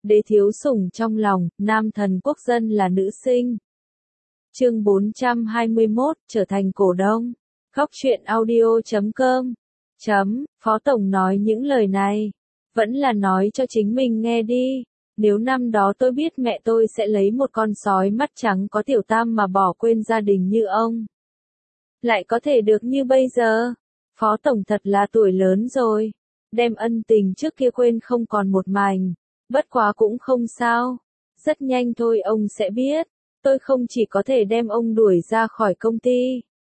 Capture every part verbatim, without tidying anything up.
đế thiếu sủng trong lòng, nam thần quốc dân là nữ sinh. Chương bốn trăm hai mươi mốt, trở thành cổ đông. Góc truyện audio chấm com. Chấm, Phó Tổng nói những lời này, vẫn là nói cho chính mình nghe đi. Nếu năm đó tôi biết mẹ tôi sẽ lấy một con sói mắt trắng có tiểu tam mà bỏ quên gia đình như ông, lại có thể được như bây giờ. Phó Tổng thật là tuổi lớn rồi, đem ân tình trước kia quên không còn một mảnh. Bất quá cũng không sao, rất nhanh thôi ông sẽ biết, tôi không chỉ có thể đem ông đuổi ra khỏi công ty,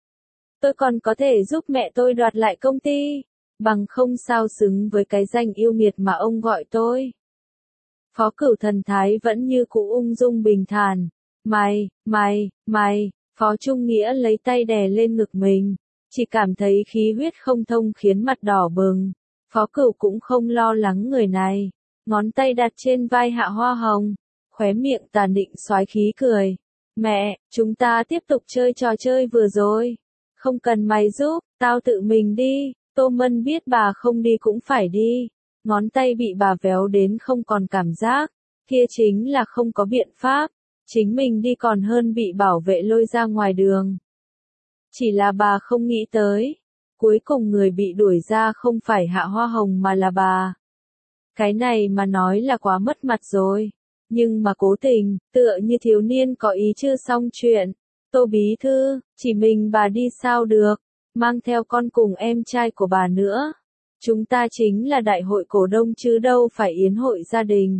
tôi còn có thể giúp mẹ tôi đoạt lại công ty, bằng không sao xứng với cái danh yêu nghiệt mà ông gọi tôi. Phó Cửu thần thái vẫn như cũ ung dung bình thản. Mày, mày, mày, Phó Trung Nghĩa lấy tay đè lên ngực mình, chỉ cảm thấy khí huyết không thông khiến mặt đỏ bừng. Phó Cửu cũng không lo lắng người này, ngón tay đặt trên vai Hạ Hoa Hồng, khóe miệng tà nịnh soái khí cười. Mẹ, chúng ta tiếp tục chơi trò chơi vừa rồi. Không cần mày giúp, tao tự mình đi. Tô Mân biết bà không đi cũng phải đi. Ngón tay bị bà véo đến không còn cảm giác, kia chính là không có biện pháp, chính mình đi còn hơn bị bảo vệ lôi ra ngoài đường. Chỉ là bà không nghĩ tới, cuối cùng người bị đuổi ra không phải Hạ Hoa Hồng mà là bà. Cái này mà nói là quá mất mặt rồi, nhưng mà cố tình, tựa như thiếu niên có ý chưa xong chuyện. Tô bí thư, chỉ mình bà đi sao được, mang theo con cùng em trai của bà nữa. Chúng ta chính là đại hội cổ đông chứ đâu phải yến hội gia đình.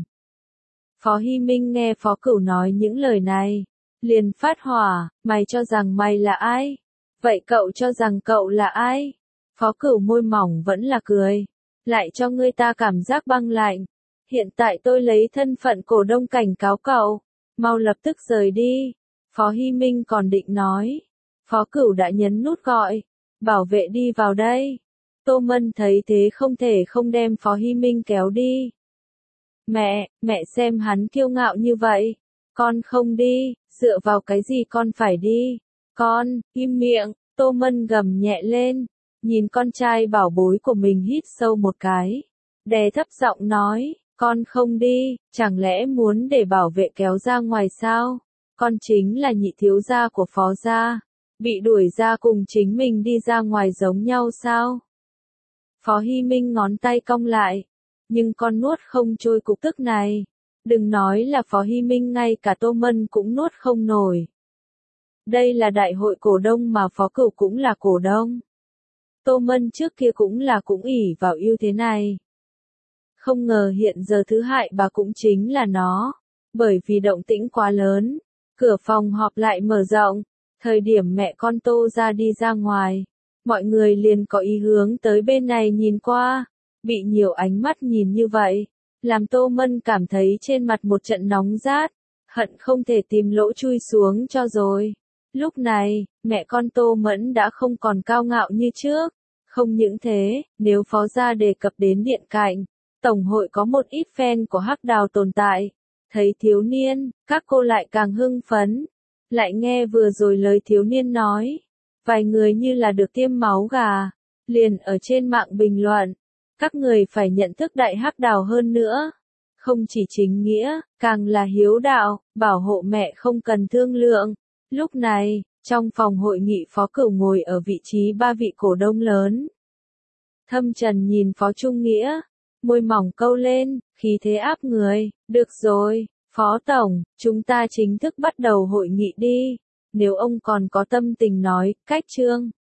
Phó Hy Minh nghe Phó Cửu nói những lời này, liền phát hỏa, mày cho rằng mày là ai? Vậy cậu cho rằng cậu là ai? Phó Cửu môi mỏng vẫn là cười, lại cho ngươi ta cảm giác băng lạnh. Hiện tại tôi lấy thân phận cổ đông cảnh cáo cậu, mau lập tức rời đi. Phó Hy Minh còn định nói, Phó Cửu đã nhấn nút gọi, bảo vệ đi vào đây. Tô Mân thấy thế không thể không đem Phó Hy Minh kéo đi. Mẹ, mẹ xem hắn kiêu ngạo như vậy. Con không đi, dựa vào cái gì con phải đi? Con, im miệng, Tô Mân gầm nhẹ lên, nhìn con trai bảo bối của mình hít sâu một cái. Đè thấp giọng nói, con không đi, chẳng lẽ muốn để bảo vệ kéo ra ngoài sao? Con chính là nhị thiếu gia của Phó gia, bị đuổi ra cùng chính mình đi ra ngoài giống nhau sao? Phó Hy Minh ngón tay cong lại, nhưng con nuốt không trôi cục tức này. Đừng nói là Phó Hy Minh, ngay cả Tô Mân cũng nuốt không nổi. Đây là đại hội cổ đông mà Phó Cửu cũng là cổ đông. Tô Mân trước kia cũng là cũng ỷ vào ưu thế này. Không ngờ hiện giờ thứ hại bà cũng chính là nó. Bởi vì động tĩnh quá lớn, cửa phòng họp lại mở rộng. Thời điểm mẹ con Tô ra đi ra ngoài, mọi người liền có ý hướng tới bên này nhìn qua, bị nhiều ánh mắt nhìn như vậy, làm Tô Mân cảm thấy trên mặt một trận nóng rát, hận không thể tìm lỗ chui xuống cho rồi. Lúc này, mẹ con Tô Mẫn đã không còn cao ngạo như trước, không những thế, nếu Phó gia đề cập đến điện cạnh, Tổng hội có một ít fan của Hắc Đào tồn tại, thấy thiếu niên, các cô lại càng hưng phấn, lại nghe vừa rồi lời thiếu niên nói. Vài người như là được tiêm máu gà, liền ở trên mạng bình luận, các người phải nhận thức đại Hắc Đào hơn nữa. Không chỉ chính nghĩa, càng là hiếu đạo, bảo hộ mẹ không cần thương lượng. Lúc này, trong phòng hội nghị Phó Cửu ngồi ở vị trí ba vị cổ đông lớn. Thâm trần nhìn Phó Trung Nghĩa, môi mỏng câu lên, khí thế áp người. Được rồi, Phó Tổng, chúng ta chính thức bắt đầu hội nghị đi. Nếu ông còn có tâm tình nói, cách chương.